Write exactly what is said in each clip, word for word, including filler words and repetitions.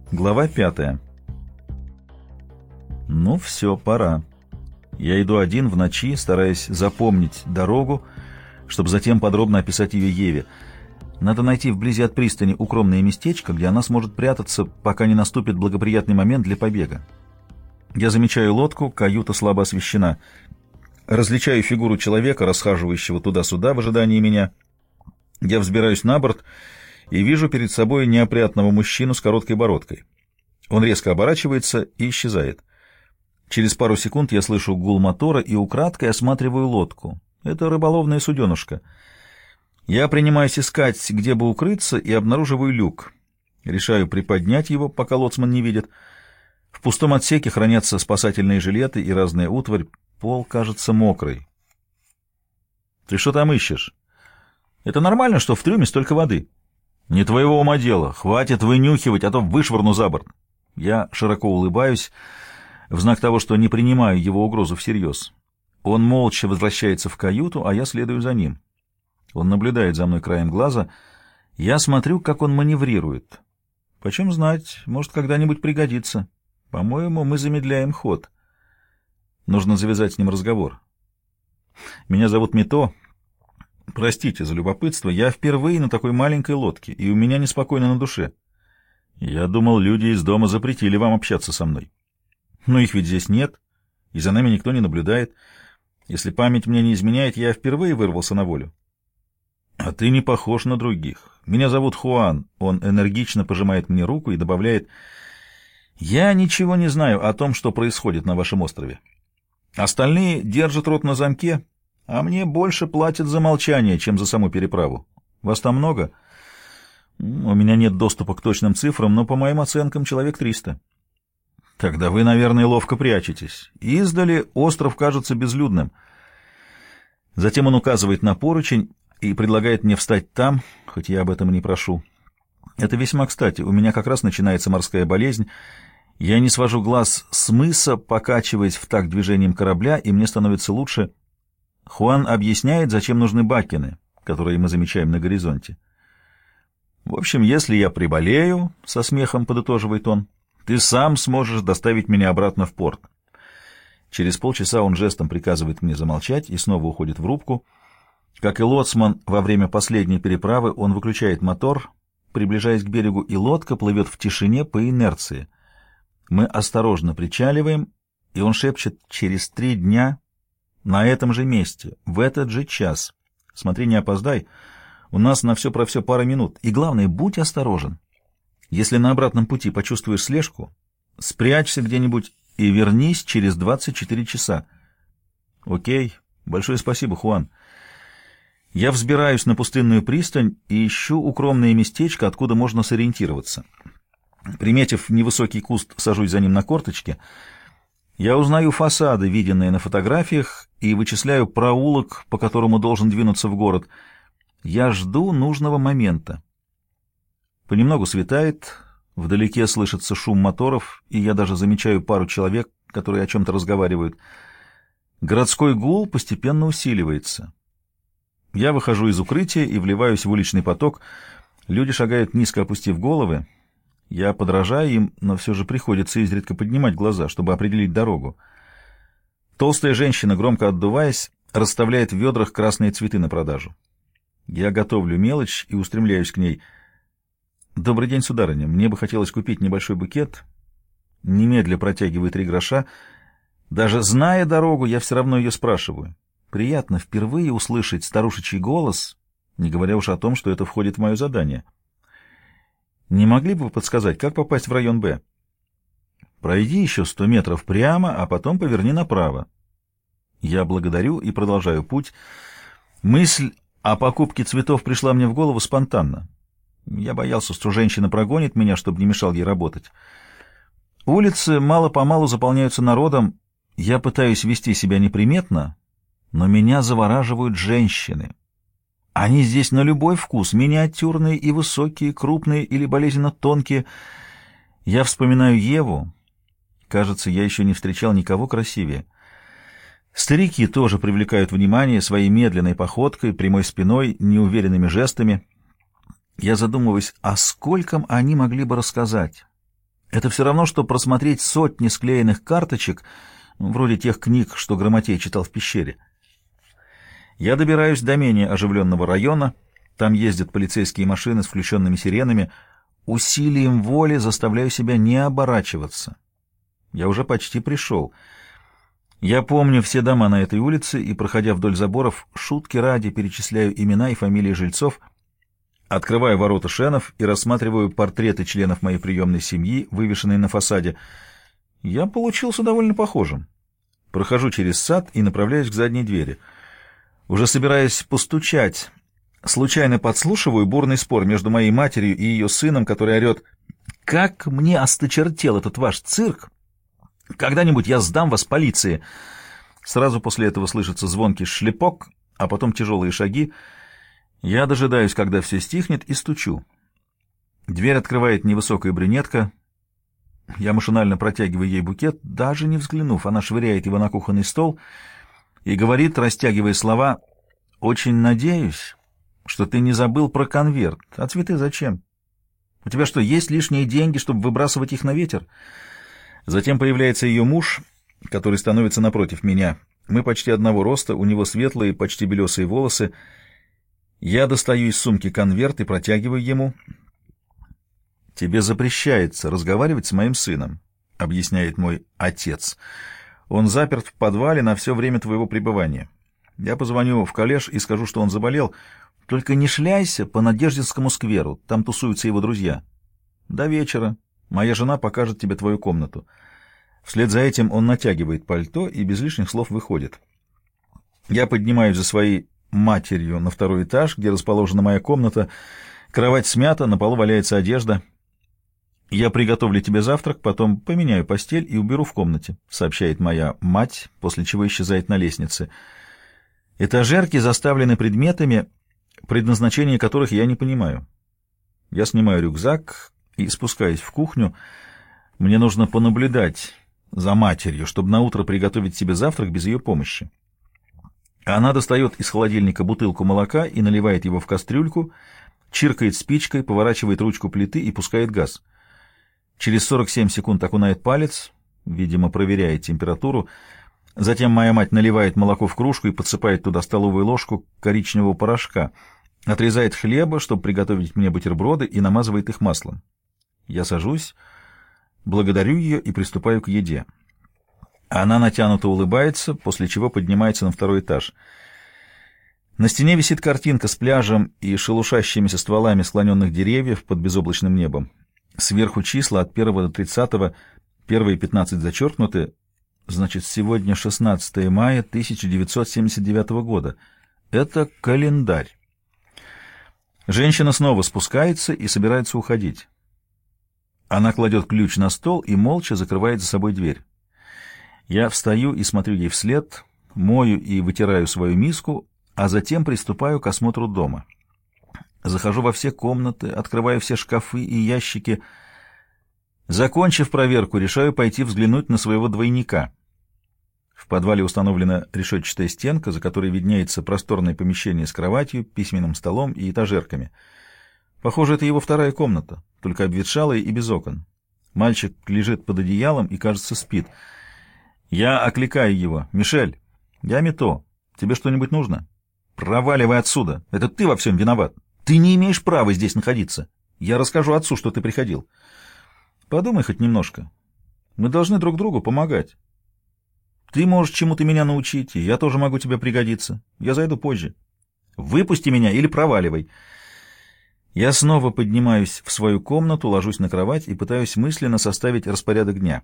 Глава пятая. Ну все, пора. Я иду один в ночи, стараясь запомнить дорогу, чтобы затем подробно описать ее Еве. Надо найти вблизи от пристани укромное местечко, где она сможет прятаться, пока не наступит благоприятный момент для побега. Я замечаю лодку, каюта слабо освещена. Различаю фигуру человека, расхаживающего туда-сюда в ожидании меня. Я взбираюсь на борт и вижу перед собой неопрятного мужчину с короткой бородкой. Он резко оборачивается и исчезает. Через пару секунд я слышу гул мотора и украдкой осматриваю лодку. Это рыболовная суденышко. Я принимаюсь искать, где бы укрыться, и обнаруживаю люк. Решаю приподнять его, пока лоцман не видит. В пустом отсеке хранятся спасательные жилеты и разная утварь. Пол кажется мокрый. «Ты что там ищешь?» «Это нормально, что в трюме столько воды?» «Не твоего ума дело. Хватит вынюхивать, а то вышвырну за борт». Я широко улыбаюсь, в знак того, что не принимаю его угрозу всерьез. Он молча возвращается в каюту, а я следую за ним. Он наблюдает за мной краем глаза. Я смотрю, как он маневрирует. Почем знать, может, когда-нибудь пригодится. По-моему, мы замедляем ход. Нужно завязать с ним разговор. «Меня зовут Мито. Простите за любопытство, я впервые на такой маленькой лодке, и у меня неспокойно на душе. Я думал, люди из дома запретили вам общаться со мной. Но их ведь здесь нет, и за нами никто не наблюдает. Если память мне не изменяет, я впервые вырвался на волю». «А ты не похож на других. Меня зовут Хуан». Он энергично пожимает мне руку и добавляет: «Я ничего не знаю о том, что происходит на вашем острове. Остальные держат рот на замке, а мне больше платят за молчание, чем за саму переправу. Вас там много?» «У меня нет доступа к точным цифрам, но, по моим оценкам, человек триста». «Тогда вы, наверное, ловко прячетесь. Издали остров кажется безлюдным». Затем он указывает на поручень и предлагает мне встать там, хоть я об этом и не прошу. Это весьма кстати, у меня как раз начинается морская болезнь. Я не свожу глаз с мыса, покачиваясь в такт движением корабля, и мне становится лучше. Хуан объясняет, зачем нужны бакины, которые мы замечаем на горизонте. «В общем, если я приболею, — со смехом подытоживает он, — ты сам сможешь доставить меня обратно в порт». Через полчаса он жестом приказывает мне замолчать и снова уходит в рубку. Как и лоцман, во время последней переправы он выключает мотор, приближаясь к берегу, и лодка плывет в тишине по инерции. Мы осторожно причаливаем, и он шепчет: «Через три дня на этом же месте, в этот же час. Смотри, не опоздай. У нас на все про все пара минут. И главное, будь осторожен. Если на обратном пути почувствуешь слежку, спрячься где-нибудь и вернись через двадцать четыре часа». «Окей. Большое спасибо, Хуан». Я взбираюсь на пустынную пристань и ищу укромное местечко, откуда можно сориентироваться. Приметив невысокий куст, сажусь за ним на корточки. Я узнаю фасады, виденные на фотографиях, и вычисляю проулок, по которому должен двинуться в город. Я жду нужного момента. Понемногу светает, вдалеке слышится шум моторов, и я даже замечаю пару человек, которые о чем-то разговаривают. Городской гул постепенно усиливается. Я выхожу из укрытия и вливаюсь в уличный поток. Люди шагают, низко опустив головы. Я подражаю им, но все же приходится изредка поднимать глаза, чтобы определить дорогу. Толстая женщина, громко отдуваясь, расставляет в ведрах красные цветы на продажу. Я готовлю мелочь и устремляюсь к ней. «Добрый день, сударыня. Мне бы хотелось купить небольшой букет». Немедля протягивает три гроша. Даже зная дорогу, я все равно ее спрашиваю. Приятно впервые услышать старушечий голос, не говоря уж о том, что это входит в мое задание. «Не могли бы вы подсказать, как попасть в район Б?» «Пройди еще сто метров прямо, а потом поверни направо». Я благодарю и продолжаю путь. Мысль о покупке цветов пришла мне в голову спонтанно. Я боялся, что женщина прогонит меня, чтобы не мешал ей работать. Улицы мало-помалу заполняются народом. Я пытаюсь вести себя неприметно, но меня завораживают женщины. Они здесь на любой вкус, миниатюрные и высокие, крупные или болезненно тонкие. Я вспоминаю Еву. Кажется, я еще не встречал никого красивее. Старики тоже привлекают внимание своей медленной походкой, прямой спиной, неуверенными жестами. Я задумываюсь, о скольком они могли бы рассказать. Это все равно, что просмотреть сотни склеенных карточек, вроде тех книг, что Грамотей читал в пещере. Я добираюсь до менее оживленного района. Там ездят полицейские машины с включенными сиренами. Усилием воли заставляю себя не оборачиваться. Я уже почти пришел. Я помню все дома на этой улице и, проходя вдоль заборов, шутки ради перечисляю имена и фамилии жильцов, открываю ворота шенов и рассматриваю портреты членов моей приемной семьи, вывешенные на фасаде. Я получился довольно похожим. Прохожу через сад и направляюсь к задней двери. Уже собираясь постучать, случайно подслушиваю бурный спор между моей матерью и ее сыном, который орет: «Как мне осточертел этот ваш цирк! Когда-нибудь я сдам вас полиции!» Сразу после этого слышится звонкий шлепок, а потом тяжелые шаги. Я дожидаюсь, когда все стихнет, и стучу. Дверь открывает невысокая брюнетка. Я машинально протягиваю ей букет, даже не взглянув. Она швыряет его на кухонный стол и говорит, растягивая слова: «Очень надеюсь, что ты не забыл про конверт. А цветы зачем? У тебя что, есть лишние деньги, чтобы выбрасывать их на ветер?» Затем появляется ее муж, который становится напротив меня. Мы почти одного роста, у него светлые, почти белесые волосы. Я достаю из сумки конверт и протягиваю ему. «Тебе запрещается разговаривать с моим сыном», — объясняет мой отец. «Он заперт в подвале на все время твоего пребывания. Я позвоню в колледж и скажу, что он заболел. Только не шляйся по Надеждинскому скверу, там тусуются его друзья. До вечера моя жена покажет тебе твою комнату». Вслед за этим он натягивает пальто и без лишних слов выходит. Я поднимаюсь за своей матерью на второй этаж, где расположена моя комната. Кровать смята, на полу валяется одежда. «Я приготовлю тебе завтрак, потом поменяю постель и уберу в комнате», — сообщает моя мать, после чего исчезает на лестнице. Этажерки заставлены предметами, предназначение которых я не понимаю. Я снимаю рюкзак и спускаюсь в кухню. Мне нужно понаблюдать за матерью, чтобы наутро приготовить себе завтрак без ее помощи. Она достает из холодильника бутылку молока и наливает его в кастрюльку, чиркает спичкой, поворачивает ручку плиты и пускает газ. Через сорок семь секунд окунает палец, видимо, проверяет температуру. Затем моя мать наливает молоко в кружку и подсыпает туда столовую ложку коричневого порошка, отрезает хлеба, чтобы приготовить мне бутерброды, и намазывает их маслом. Я сажусь, благодарю ее и приступаю к еде. Она натянуто улыбается, после чего поднимается на второй этаж. На стене висит картинка с пляжем и шелушащимися стволами склоненных деревьев под безоблачным небом. Сверху числа от первого до тридцатого, первые пятнадцать зачеркнуты, значит, сегодня шестнадцатое мая тысяча девятьсот семьдесят девятого года. Это календарь. Женщина снова спускается и собирается уходить. Она кладет ключ на стол и молча закрывает за собой дверь. Я встаю и смотрю ей вслед, мою и вытираю свою миску, а затем приступаю к осмотру дома. Захожу во все комнаты, открываю все шкафы и ящики. Закончив проверку, решаю пойти взглянуть на своего двойника. В подвале установлена решетчатая стенка, за которой виднеется просторное помещение с кроватью, письменным столом и этажерками. Похоже, это его вторая комната, только обветшалая и без окон. Мальчик лежит под одеялом и, кажется, спит. Я окликаю его. «Мишель, я Мито. Тебе что-нибудь нужно?» «Проваливай отсюда. Это ты во всем виноват. Ты не имеешь права здесь находиться. Я расскажу отцу, что ты приходил». «Подумай хоть немножко. Мы должны друг другу помогать. Ты можешь чему-то меня научить, и я тоже могу тебе пригодиться. Я зайду позже. Выпусти меня или проваливай». Я снова поднимаюсь в свою комнату, ложусь на кровать и пытаюсь мысленно составить распорядок дня.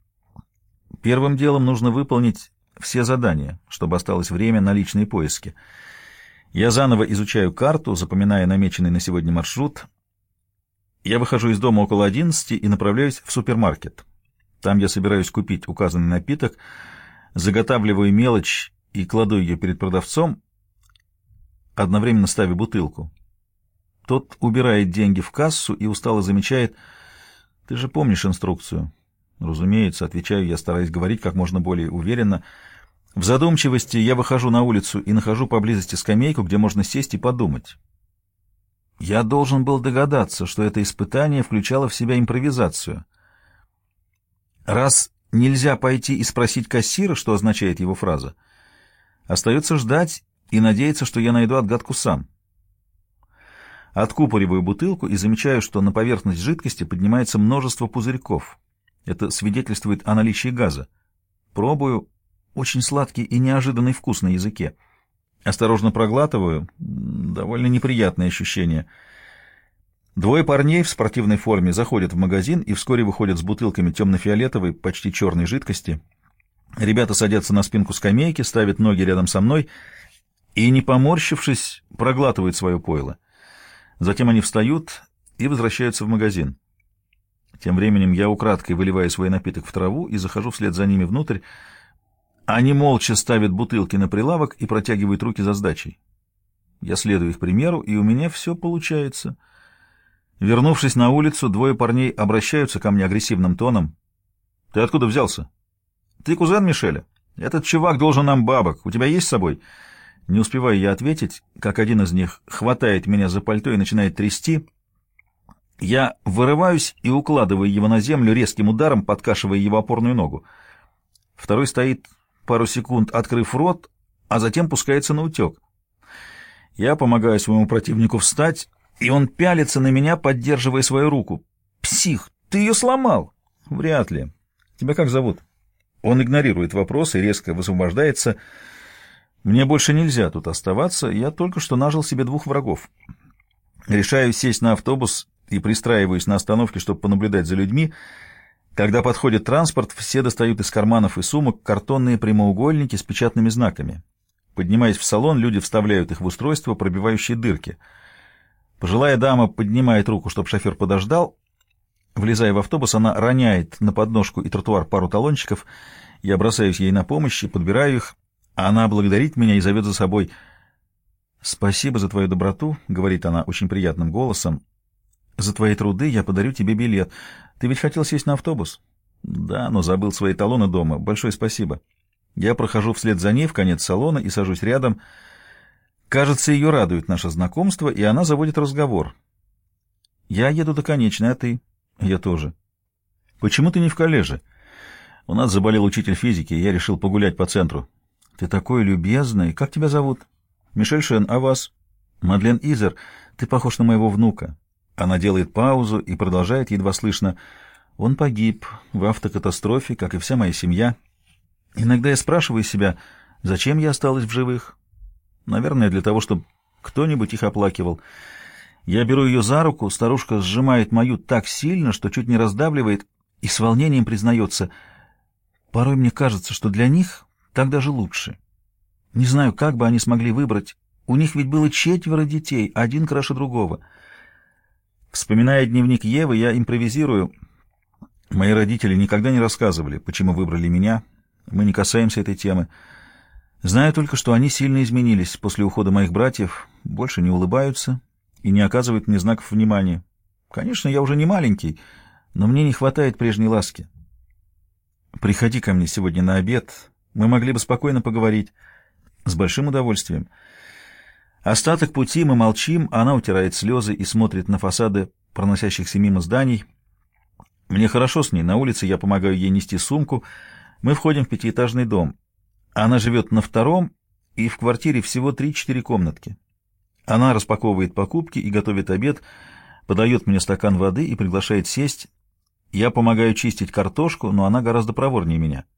Первым делом нужно выполнить все задания, чтобы осталось время на личные поиски. Я заново изучаю карту, запоминая намеченный на сегодня маршрут. Я выхожу из дома около одиннадцати и направляюсь в супермаркет. Там я собираюсь купить указанный напиток, заготавливаю мелочь и кладу ее перед продавцом, одновременно ставя бутылку. Тот убирает деньги в кассу и устало замечает: «Ты же помнишь инструкцию?» «Разумеется», — отвечаю я, стараясь говорить как можно более уверенно. В задумчивости я выхожу на улицу и нахожу поблизости скамейку, где можно сесть и подумать. Я должен был догадаться, что это испытание включало в себя импровизацию. Раз нельзя пойти и спросить кассира, что означает его фраза, остается ждать и надеяться, что я найду отгадку сам. Откупориваю бутылку и замечаю, что на поверхность жидкости поднимается множество пузырьков. Это свидетельствует о наличии газа. Пробую. Очень сладкий и неожиданный вкус на языке. Осторожно проглатываю. Довольно неприятное ощущение. Двое парней в спортивной форме заходят в магазин и вскоре выходят с бутылками темно-фиолетовой, почти черной жидкости. Ребята садятся на спинку скамейки, ставят ноги рядом со мной и, не поморщившись, проглатывают свое пойло. Затем они встают и возвращаются в магазин. Тем временем я украдкой выливаю свой напиток в траву и захожу вслед за ними внутрь. Они молча ставят бутылки на прилавок и протягивают руки за сдачей. Я следую их примеру, и у меня все получается. Вернувшись на улицу, двое парней обращаются ко мне агрессивным тоном. «Ты откуда взялся?» «Ты кузен Мишеля? Этот чувак должен нам бабок. У тебя есть с собой?» Не успеваю я ответить, как один из них хватает меня за пальто и начинает трясти. Я вырываюсь и укладываю его на землю резким ударом, подкашивая его опорную ногу. Второй стоит пару секунд, открыв рот, а затем пускается на утек. Я помогаю своему противнику встать, и он пялится на меня, поддерживая свою руку. «Псих, ты ее сломал!» «Вряд ли. Тебя как зовут?» Он игнорирует вопрос и резко высвобождается. «Мне больше нельзя тут оставаться, я только что нажил себе двух врагов. Решаю сесть на автобус и пристраиваюсь на остановке, чтобы понаблюдать за людьми. Когда подходит транспорт, все достают из карманов и сумок картонные прямоугольники с печатными знаками. Поднимаясь в салон, люди вставляют их в устройство, пробивающее дырки. Пожилая дама поднимает руку, чтобы шофер подождал. Влезая в автобус, она роняет на подножку и тротуар пару талончиков. Я бросаюсь ей на помощь и подбираю их. Она благодарит меня и зовет за собой. «Спасибо за твою доброту», — говорит она очень приятным голосом. «За твои труды я подарю тебе билет. Ты ведь хотел сесть на автобус?» «Да, но забыл свои талоны дома. Большое спасибо». Я прохожу вслед за ней в конец салона и сажусь рядом. Кажется, ее радует наше знакомство, и она заводит разговор. «Я еду до конечной, а ты?» «Я тоже». «Почему ты не в колледже?» «У нас заболел учитель физики, и я решил погулять по центру». «Ты такой любезный. Как тебя зовут?» «Мишель Шен, а вас?» «Мадлен Изер. Ты похож на моего внука». Она делает паузу и продолжает едва слышно. «Он погиб в автокатастрофе, как и вся моя семья. Иногда я спрашиваю себя, зачем я осталась в живых? Наверное, для того, чтобы кто-нибудь их оплакивал. Я беру ее за руку, старушка сжимает мою так сильно, что чуть не раздавливает, и с волнением признается. Порой мне кажется, что для них так даже лучше. Не знаю, как бы они смогли выбрать. У них ведь было четверо детей, один краше другого». Вспоминая дневник Евы, я импровизирую. Мои родители никогда не рассказывали, почему выбрали меня. Мы не касаемся этой темы. Знаю только, что они сильно изменились после ухода моих братьев, больше не улыбаются и не оказывают мне знаков внимания. Конечно, я уже не маленький, но мне не хватает прежней ласки. Приходи ко мне сегодня на обед, мы могли бы спокойно поговорить. С большим удовольствием. Остаток пути мы молчим, она утирает слезы и смотрит на фасады проносящихся мимо зданий. Мне хорошо с ней, на улице я помогаю ей нести сумку. Мы входим в пятиэтажный дом. Она живет на втором, и в квартире всего три-четыре комнатки. Она распаковывает покупки и готовит обед, подает мне стакан воды и приглашает сесть. Я помогаю чистить картошку, но она гораздо проворнее меня.